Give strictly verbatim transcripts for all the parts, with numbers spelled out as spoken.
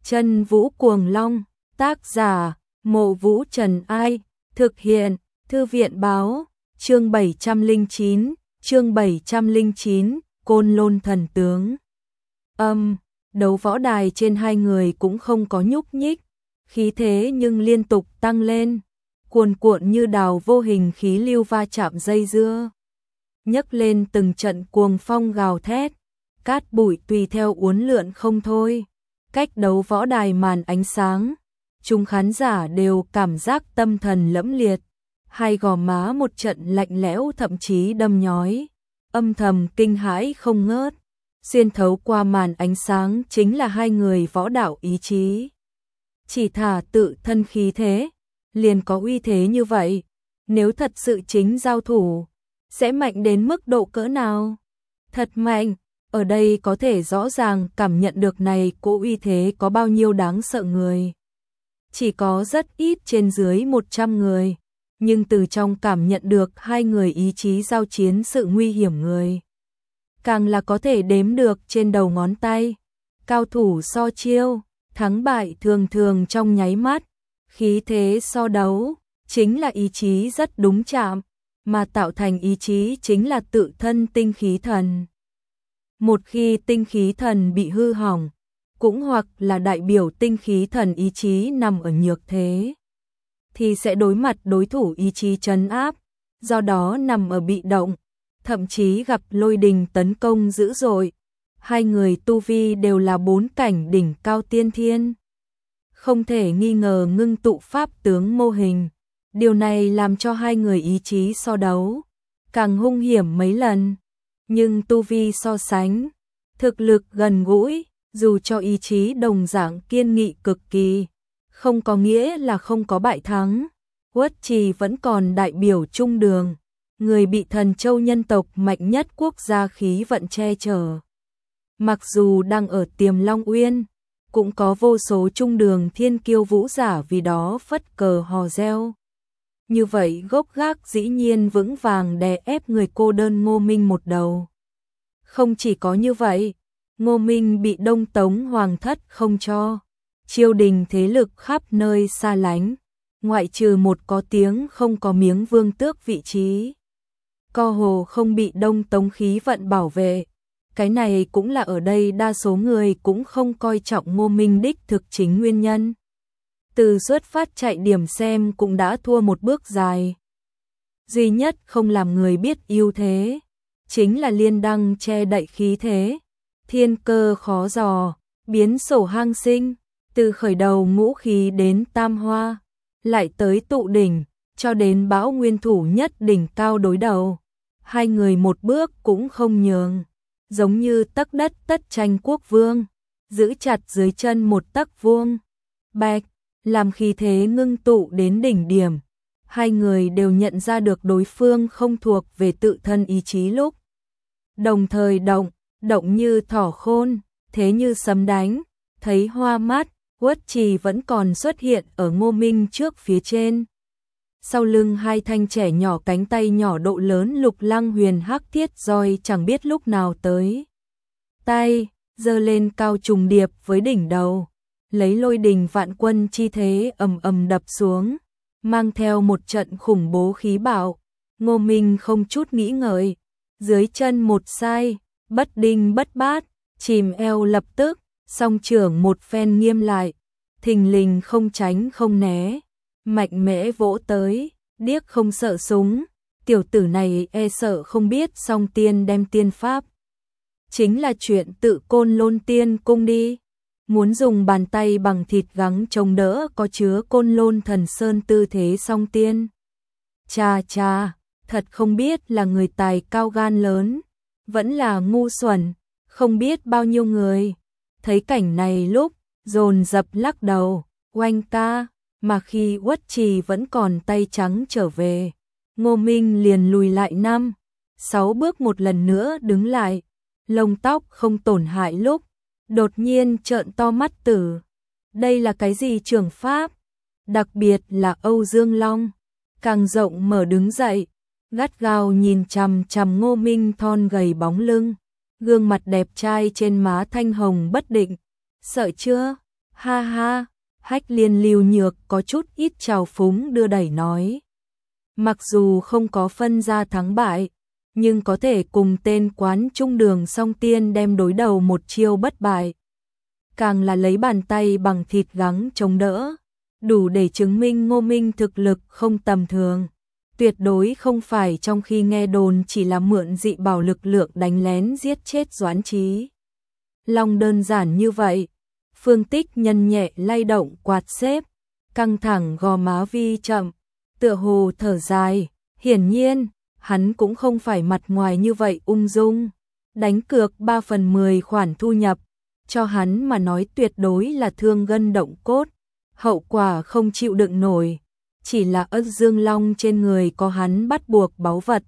Chân Vũ Cuồng Long, tác giả, Mộ Vũ Trần Ai, thực hiện, Thư viện Báo, chương bảy trăm lẻ chín, chương bảy trăm lẻ chín, Côn Lôn Thần Tướng. Âm, đấu võ đài trên hai người cũng không có nhúc nhích, khí thế nhưng liên tục tăng lên, cuồn cuộn như đào vô hình khí lưu va chạm dây dưa. Nhấc lên từng trận cuồng phong gào thét, cát bụi tùy theo uốn lượn không thôi. Cách đấu võ đài màn ánh sáng, chúng khán giả đều cảm giác tâm thần lẫm liệt, hai gò má một trận lạnh lẽo thậm chí đâm nhói, âm thầm kinh hãi không ngớt. Xuyên thấu qua màn ánh sáng chính là hai người võ đạo ý chí. Chỉ thả tự thân khí thế, liền có uy thế như vậy, nếu thật sự chính giao thủ, sẽ mạnh đến mức độ cỡ nào? Thật mạnh, ở đây có thể rõ ràng cảm nhận được này cỗ uy thế có bao nhiêu đáng sợ người. Chỉ có rất ít trên dưới một trăm người, nhưng từ trong cảm nhận được hai người ý chí giao chiến sự nguy hiểm người. Càng là có thể đếm được trên đầu ngón tay, cao thủ so chiêu, thắng bại thường thường trong nháy mắt, khí thế so đấu, chính là ý chí rất đúng chạm, mà tạo thành ý chí chính là tự thân tinh khí thần. Một khi tinh khí thần bị hư hỏng, cũng hoặc là đại biểu tinh khí thần ý chí nằm ở nhược thế, thì sẽ đối mặt đối thủ ý chí trấn áp, do đó nằm ở bị động, thậm chí gặp lôi đình tấn công dữ dội. Hai người tu vi đều là bốn cảnh đỉnh cao tiên thiên, không thể nghi ngờ ngưng tụ pháp tướng mô hình. Điều này làm cho hai người ý chí so đấu càng hung hiểm mấy lần, nhưng tu vi so sánh, thực lực gần gũi, dù cho ý chí đồng dạng kiên nghị cực kỳ, không có nghĩa là không có bại thắng. Uất Trì vẫn còn đại biểu trung đường, người bị Thần Châu nhân tộc mạnh nhất quốc gia khí vận che chở. Mặc dù đang ở Tiềm Long Uyên, cũng có vô số trung đường thiên kiêu vũ giả vì đó phất cờ hò reo. Như vậy gốc gác dĩ nhiên vững vàng đè ép người cô đơn Ngô Minh một đầu. Không chỉ có như vậy, Ngô Minh bị Đông Tống Hoàng thất không cho, triều đình thế lực khắp nơi xa lánh, ngoại trừ một có tiếng không có miếng vương tước vị trí. Co hồ không bị Đông Tống khí vận bảo vệ, cái này cũng là ở đây đa số người cũng không coi trọng Ngô Minh đích thực chính nguyên nhân. Từ xuất phát chạy điểm xem cũng đã thua một bước dài. Duy nhất không làm người biết ưu thế, chính là liên đăng che đậy khí thế. Thiên cơ khó dò, biến sổ hang sinh, từ khởi đầu ngũ khí đến tam hoa, lại tới tụ đỉnh, cho đến bão nguyên thủ nhất đỉnh cao đối đầu. Hai người một bước cũng không nhường, giống như tấc đất tất tranh quốc vương, giữ chặt dưới chân một tấc vuông. Bạch, làm khí thế ngưng tụ đến đỉnh điểm, hai người đều nhận ra được đối phương không thuộc về tự thân ý chí lúc. Đồng thời động, động như thỏ khôn, thế như sấm đánh, thấy hoa mắt. Uất Trì vẫn còn xuất hiện ở Ngô Minh trước phía trên. Sau lưng hai thanh trẻ nhỏ cánh tay nhỏ độ lớn lục lăng huyền hắc thiết roi chẳng biết lúc nào tới. Tay, giơ lên cao trùng điệp với đỉnh đầu, lấy lôi đình vạn quân chi thế ầm ầm đập xuống, mang theo một trận khủng bố khí bạo. Ngô Minh không chút nghĩ ngợi, dưới chân một sai, bất đinh bất bát, chìm eo lập tức, song trưởng một phen nghiêm lại, thình lình không tránh không né, mạnh mẽ vỗ tới, điếc không sợ súng, tiểu tử này e sợ không biết song tiên đem tiên pháp. Chính là chuyện tự Côn Lôn Tiên cung đi, muốn dùng bàn tay bằng thịt gắng chống đỡ có chứa Côn Lôn Thần Sơn tư thế song tiên. Cha cha, thật không biết là người tài cao gan lớn, vẫn là ngu xuẩn, không biết bao nhiêu người. Thấy cảnh này lúc, dồn dập lắc đầu, oanh ca, mà khi Uất Trì vẫn còn tay trắng trở về, Ngô Minh liền lùi lại năm, sáu bước một lần nữa đứng lại, lông tóc không tổn hại lúc, đột nhiên trợn to mắt tử. Đây là cái gì trường pháp? Đặc biệt là Âu Dương Long, càng rộng mở đứng dậy, gắt gao nhìn chằm chằm Ngô Minh thon gầy bóng lưng, gương mặt đẹp trai trên má thanh hồng bất định. Sợ chưa? Ha ha, Hách Liên Lưu Nhược có chút ít trào phúng đưa đẩy nói. Mặc dù không có phân ra thắng bại, nhưng có thể cùng tên quán trung đường song tiên đem đối đầu một chiêu bất bại. Càng là lấy bàn tay bằng thịt gắng chống đỡ, đủ để chứng minh Ngô Minh thực lực không tầm thường. Tuyệt đối không phải trong khi nghe đồn chỉ là mượn dị bảo lực lượng đánh lén giết chết Doãn Trí Long đơn giản như vậy. Phương Tích nhân nhẹ lay động quạt xếp, căng thẳng gò má vi chậm, tựa hồ thở dài. Hiển nhiên, hắn cũng không phải mặt ngoài như vậy ung dung. Đánh cược ba phần mười khoản thu nhập, cho hắn mà nói tuyệt đối là thương gân động cốt, hậu quả không chịu đựng nổi. Chỉ là Âu Dương Long trên người có hắn bắt buộc báu vật,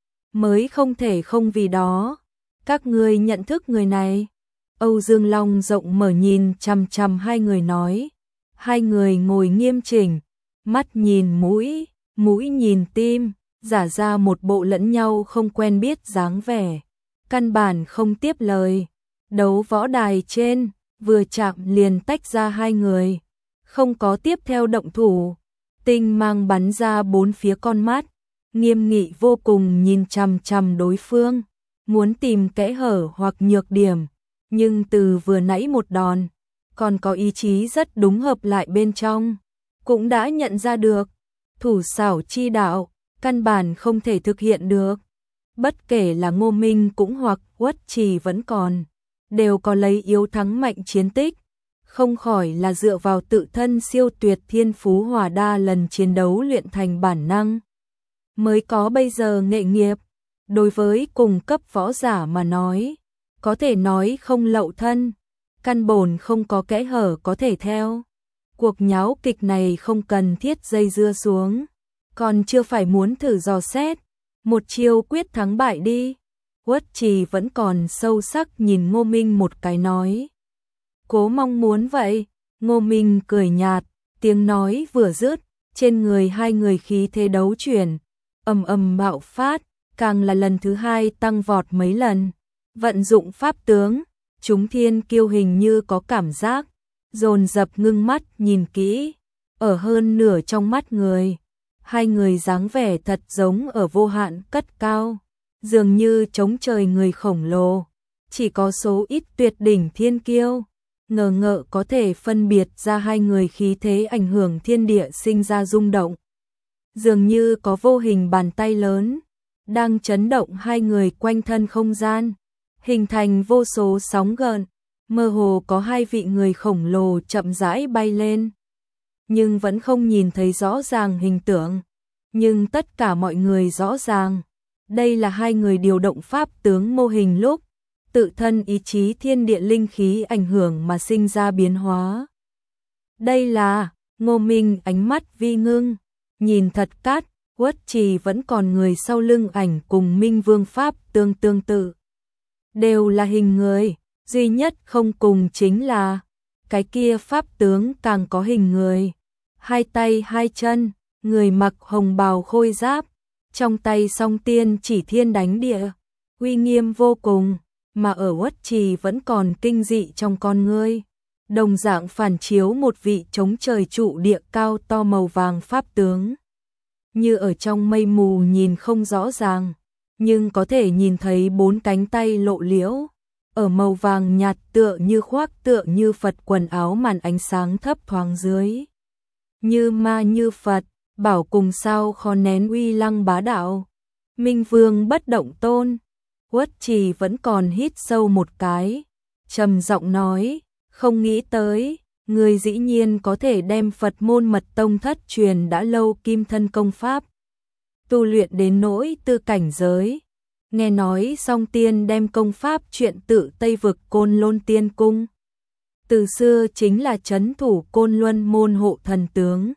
mới không thể không vì đó. Các ngươi nhận thức người này? Âu Dương Long rộng mở nhìn chằm chằm hai người nói. Hai người ngồi nghiêm chỉnh, mắt nhìn mũi, mũi nhìn tim, giả ra một bộ lẫn nhau không quen biết dáng vẻ, căn bản không tiếp lời. Đấu võ đài trên, vừa chạm liền tách ra hai người, không có tiếp theo động thủ. Tinh mang bắn ra bốn phía con mắt, nghiêm nghị vô cùng nhìn chằm chằm đối phương, muốn tìm kẽ hở hoặc nhược điểm, nhưng từ vừa nãy một đòn, còn có ý chí rất đúng hợp lại bên trong, cũng đã nhận ra được, thủ xảo chi đạo, căn bản không thể thực hiện được. Bất kể là Ngô Minh cũng hoặc Uất Trì vẫn còn, đều có lấy yếu thắng mạnh chiến tích, không khỏi là dựa vào tự thân siêu tuyệt thiên phú hòa đa lần chiến đấu luyện thành bản năng, mới có bây giờ nghệ nghiệp. Đối với cùng cấp võ giả mà nói, có thể nói không lậu thân, căn bổn không có kẽ hở có thể theo. Cuộc nháo kịch này không cần thiết dây dưa xuống, còn chưa phải muốn thử dò xét, một chiêu quyết thắng bại đi. Uất Trì vẫn còn sâu sắc nhìn Ngô Minh một cái nói. Cố mong muốn vậy. Ngô Minh cười nhạt, tiếng nói vừa dứt, trên người hai người khí thế đấu chuyển, ầm ầm bạo phát, càng là lần thứ hai tăng vọt mấy lần. Vận dụng pháp tướng, chúng thiên kiêu hình như có cảm giác, dồn dập ngưng mắt nhìn kỹ, ở hơn nửa trong mắt người. Hai người dáng vẻ thật giống ở vô hạn cất cao, dường như chống trời người khổng lồ, chỉ có số ít tuyệt đỉnh thiên kiêu ngờ ngợ có thể phân biệt ra hai người khí thế ảnh hưởng thiên địa sinh ra rung động. Dường như có vô hình bàn tay lớn đang chấn động hai người quanh thân không gian, hình thành vô số sóng gợn, mơ hồ có hai vị người khổng lồ chậm rãi bay lên, nhưng vẫn không nhìn thấy rõ ràng hình tượng. Nhưng tất cả mọi người rõ ràng, đây là hai người điều động pháp tướng mô hình lúc tự thân ý chí thiên địa linh khí ảnh hưởng mà sinh ra biến hóa. Đây là, Ngô Minh ánh mắt vi ngưng, nhìn thật cát. Uất Trì vẫn còn người sau lưng ảnh cùng Minh Vương pháp tương tương tự, đều là hình người, duy nhất không cùng chính là cái kia pháp tướng càng có hình người, hai tay hai chân, người mặc hồng bào khôi giáp, trong tay song tiên chỉ thiên đánh địa, uy nghiêm vô cùng, mà ở Uất Trì vẫn còn kinh dị trong con ngươi, đồng dạng phản chiếu một vị chống trời trụ địa cao to màu vàng pháp tướng. Như ở trong mây mù nhìn không rõ ràng, nhưng có thể nhìn thấy bốn cánh tay lộ liễu, ở màu vàng nhạt tựa như khoác tựa như Phật quần áo màn ánh sáng thấp thoáng dưới. Như ma như Phật, bảo cùng sao khó nén uy lăng bá đạo. Minh Vương bất động tôn. Uất Trì vẫn còn hít sâu một cái, trầm giọng nói, không nghĩ tới, người dĩ nhiên có thể đem Phật môn mật tông thất truyền đã lâu kim thân công pháp tu luyện đến nỗi tư cảnh giới. Nghe nói song tiên đem công pháp chuyện tự Tây vực Côn Lôn Tiên Cung, từ xưa chính là trấn thủ Côn Luân môn hộ thần tướng.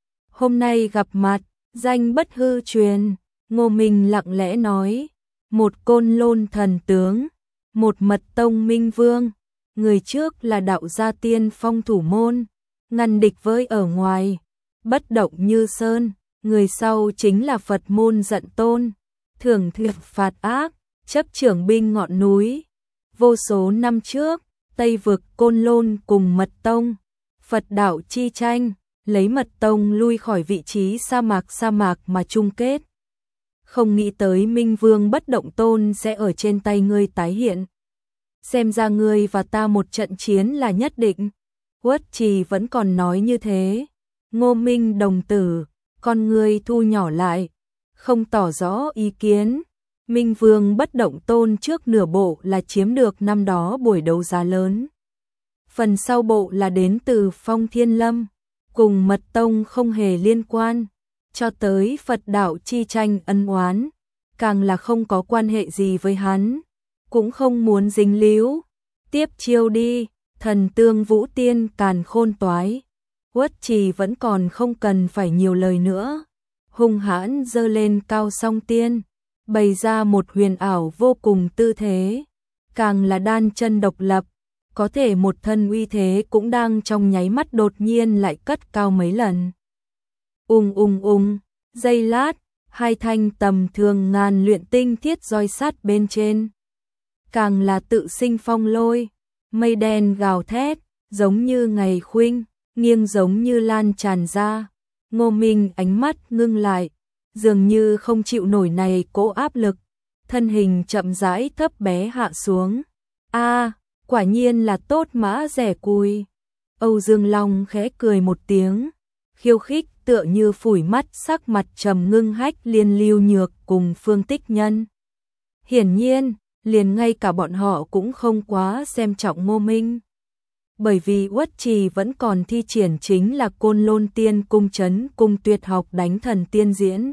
Hôm nay gặp mặt, danh bất hư truyền. Ngô Minh lặng lẽ nói, một Côn Lôn thần tướng, một mật tông Minh Vương. Người trước là đạo gia tiên phong thủ môn, ngăn địch với ở ngoài, bất động như sơn. Người sau chính là Phật môn Dận Tôn, thường thiện phạt ác, chấp trưởng binh ngọn núi. Vô số năm trước, Tây vực Côn Lôn cùng mật tông Phật đạo chi tranh, lấy mật tông lui khỏi vị trí sa mạc sa mạc mà chung kết. Không nghĩ tới Minh Vương Bất Động Tôn sẽ ở trên tay ngươi tái hiện. Xem ra ngươi và ta một trận chiến là nhất định. Uất Trì vẫn còn nói như thế. Ngô Minh đồng tử, con ngươi thu nhỏ lại, không tỏ rõ ý kiến. Minh Vương Bất Động Tôn trước nửa bộ là chiếm được năm đó buổi đấu giá lớn. Phần sau bộ là đến từ Phong Thiên Lâm, cùng Mật Tông không hề liên quan, cho tới Phật đạo chi tranh ân oán, càng là không có quan hệ gì với hắn, cũng không muốn dính líu. Tiếp chiêu đi, thần tương vũ tiên càn khôn toái. Uất Trì vẫn còn không cần phải nhiều lời nữa. Hung hãn giơ lên cao song tiên, bày ra một huyền ảo vô cùng tư thế, càng là đan chân độc lập, có thể một thân uy thế cũng đang trong nháy mắt đột nhiên lại cất cao mấy lần. Ung ung ung, giây lát, hai thanh tầm thường ngàn luyện tinh thiết roi sắt bên trên, càng là tự sinh phong lôi, mây đen gào thét, giống như ngày khuynh, nghiêng giống như lan tràn ra. Ngô Minh ánh mắt ngưng lại, dường như không chịu nổi này cỗ áp lực, thân hình chậm rãi thấp bé hạ xuống. A, à, quả nhiên là tốt mã rẻ cùi. Âu Dương Long khẽ cười một tiếng, khiêu khích tựa như phủi mắt sắc mặt trầm ngưng Hách Liên Lưu Nhược cùng Phương Tích Nhân. Hiển nhiên, liền ngay cả bọn họ cũng không quá xem trọng Ngô Minh. Bởi vì Uất Trì vẫn còn thi triển chính là Côn Lôn Tiên Cung Trấn Cung tuyệt học đánh thần tiên diễn.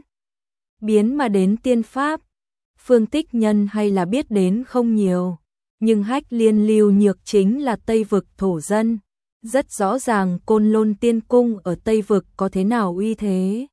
Biến mà đến tiên pháp, Phương Tích Nhân hay là biết đến không nhiều, nhưng Hách Liên Lưu Nhược chính là Tây Vực thổ dân. Rất rõ ràng Côn Lôn Tiên Cung ở Tây Vực có thế nào uy thế.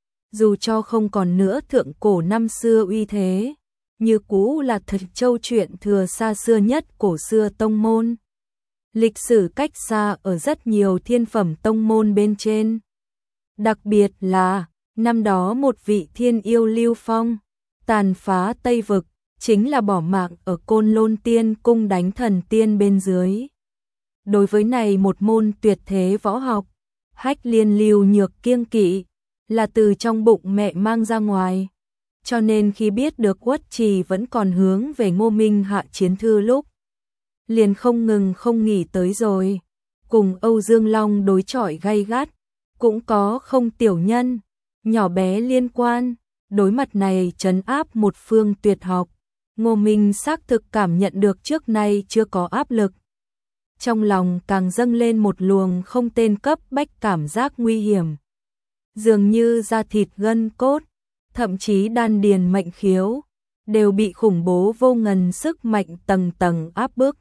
Dù cho không còn nữa thượng cổ năm xưa uy thế, như cũ là thật châu chuyện thừa xa xưa nhất cổ xưa tông môn. Lịch sử cách xa ở rất nhiều thiên phẩm tông môn bên trên. Đặc biệt là, năm đó một vị thiên yêu Lưu Phong, tàn phá Tây Vực, chính là bỏ mạng ở Côn Lôn Tiên Cung đánh thần tiên bên dưới. Đối với này một môn tuyệt thế võ học, Hách Liên Lưu Nhược kiêng kỵ, là từ trong bụng mẹ mang ra ngoài. Cho nên khi biết được Uất Trì vẫn còn hướng về Ngô Minh hạ chiến thư lúc, liền không ngừng không nghỉ tới rồi. Cùng Âu Dương Long đối chọi gay gắt, cũng có không tiểu nhân, nhỏ bé liên quan. Đối mặt này trấn áp một phương tuyệt học, Ngô Minh xác thực cảm nhận được trước nay chưa có áp lực. Trong lòng càng dâng lên một luồng không tên cấp bách cảm giác nguy hiểm. Dường như da thịt gân cốt, thậm chí đan điền mệnh khiếu, đều bị khủng bố vô ngần sức mạnh tầng tầng áp bức.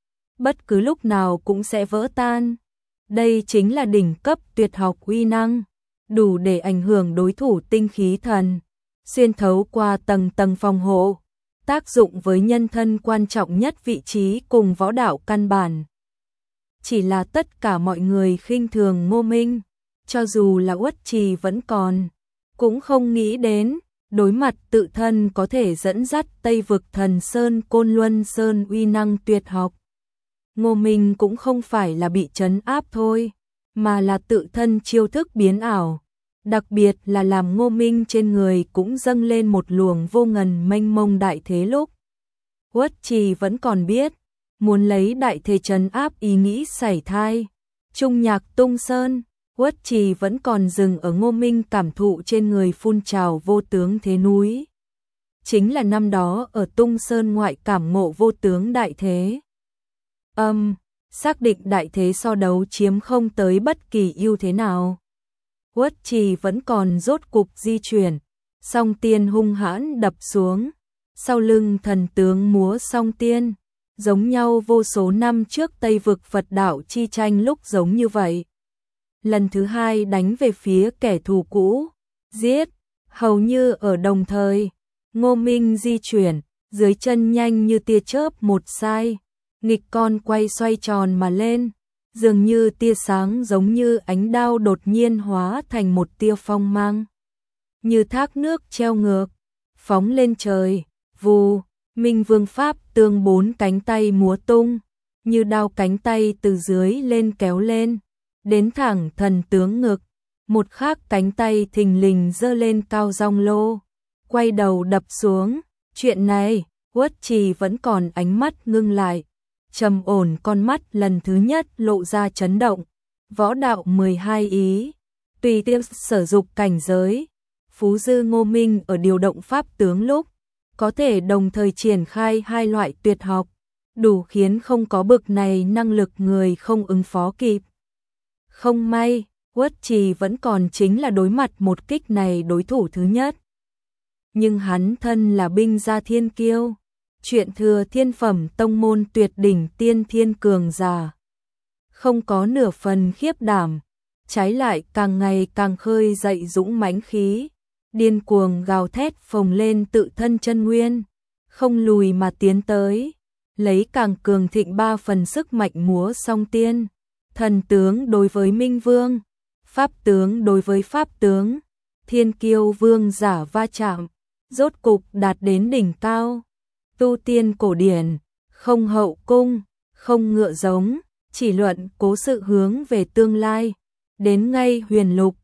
Bất cứ lúc nào cũng sẽ vỡ tan. Đây chính là đỉnh cấp tuyệt học uy năng, đủ để ảnh hưởng đối thủ tinh khí thần, xuyên thấu qua tầng tầng phòng hộ, tác dụng với nhân thân quan trọng nhất vị trí cùng võ đạo căn bản. Chỉ là tất cả mọi người khinh thường Ngô Minh, cho dù là Uất Trì vẫn còn, cũng không nghĩ đến, đối mặt tự thân có thể dẫn dắt Tây Vực Thần Sơn Côn Luân Sơn uy năng tuyệt học. Ngô Minh cũng không phải là bị trấn áp thôi, mà là tự thân chiêu thức biến ảo, đặc biệt là làm Ngô Minh trên người cũng dâng lên một luồng vô ngần mênh mông đại thế lúc. Uất Trì vẫn còn biết, muốn lấy đại thế trấn áp ý nghĩ sảy thai. Trung Nhạc Tung Sơn, Uất Trì vẫn còn dừng ở Ngô Minh cảm thụ trên người phun trào vô tướng thế núi. Chính là năm đó ở Tung Sơn ngoại cảm ngộ vô tướng đại thế. Âm, um, xác định đại thế so đấu chiếm không tới bất kỳ ưu thế nào. Uất Trì vẫn còn rốt cục di chuyển, song tiên hung hãn đập xuống, sau lưng thần tướng múa song tiên, giống nhau vô số năm trước Tây Vực Phật đạo chi tranh lúc giống như vậy. Lần thứ hai đánh về phía kẻ thù cũ, giết, hầu như ở đồng thời. Ngô Minh di chuyển, dưới chân nhanh như tia chớp một sai, nghịch con quay xoay tròn mà lên, dường như tia sáng giống như ánh đao đột nhiên hóa thành một tia phong mang, như thác nước treo ngược, phóng lên trời. Vù, Minh Vương Pháp tương bốn cánh tay múa tung, như đao cánh tay từ dưới lên kéo lên, đến thẳng thần tướng ngực, một khác cánh tay thình lình giơ lên cao rong lô, quay đầu đập xuống. Chuyện này, Uất Trì vẫn còn ánh mắt ngưng lại, trầm ổn con mắt lần thứ nhất lộ ra chấn động. Võ đạo mười hai ý, tùy tiêm sử dụng cảnh giới, Phú Dư Ngô Minh ở điều động pháp tướng lúc, có thể đồng thời triển khai hai loại tuyệt học, đủ khiến không có bực này năng lực người không ứng phó kịp. Không may, Uất Trì vẫn còn chính là đối mặt một kích này đối thủ thứ nhất. Nhưng hắn thân là binh gia thiên kiêu, chuyện thừa thiên phẩm tông môn tuyệt đỉnh tiên thiên cường giả. Không có nửa phần khiếp đảm, trái lại càng ngày càng khơi dậy dũng mãnh khí, điên cuồng gào thét phồng lên tự thân chân nguyên, không lùi mà tiến tới, lấy càng cường thịnh ba phần sức mạnh múa song tiên, thần tướng đối với minh vương, pháp tướng đối với pháp tướng, thiên kiêu vương giả va chạm, rốt cục đạt đến đỉnh cao. Tu tiên cổ điển, không hậu cung, không ngựa giống, chỉ luận cố sự hướng về tương lai, đến ngay huyền lục,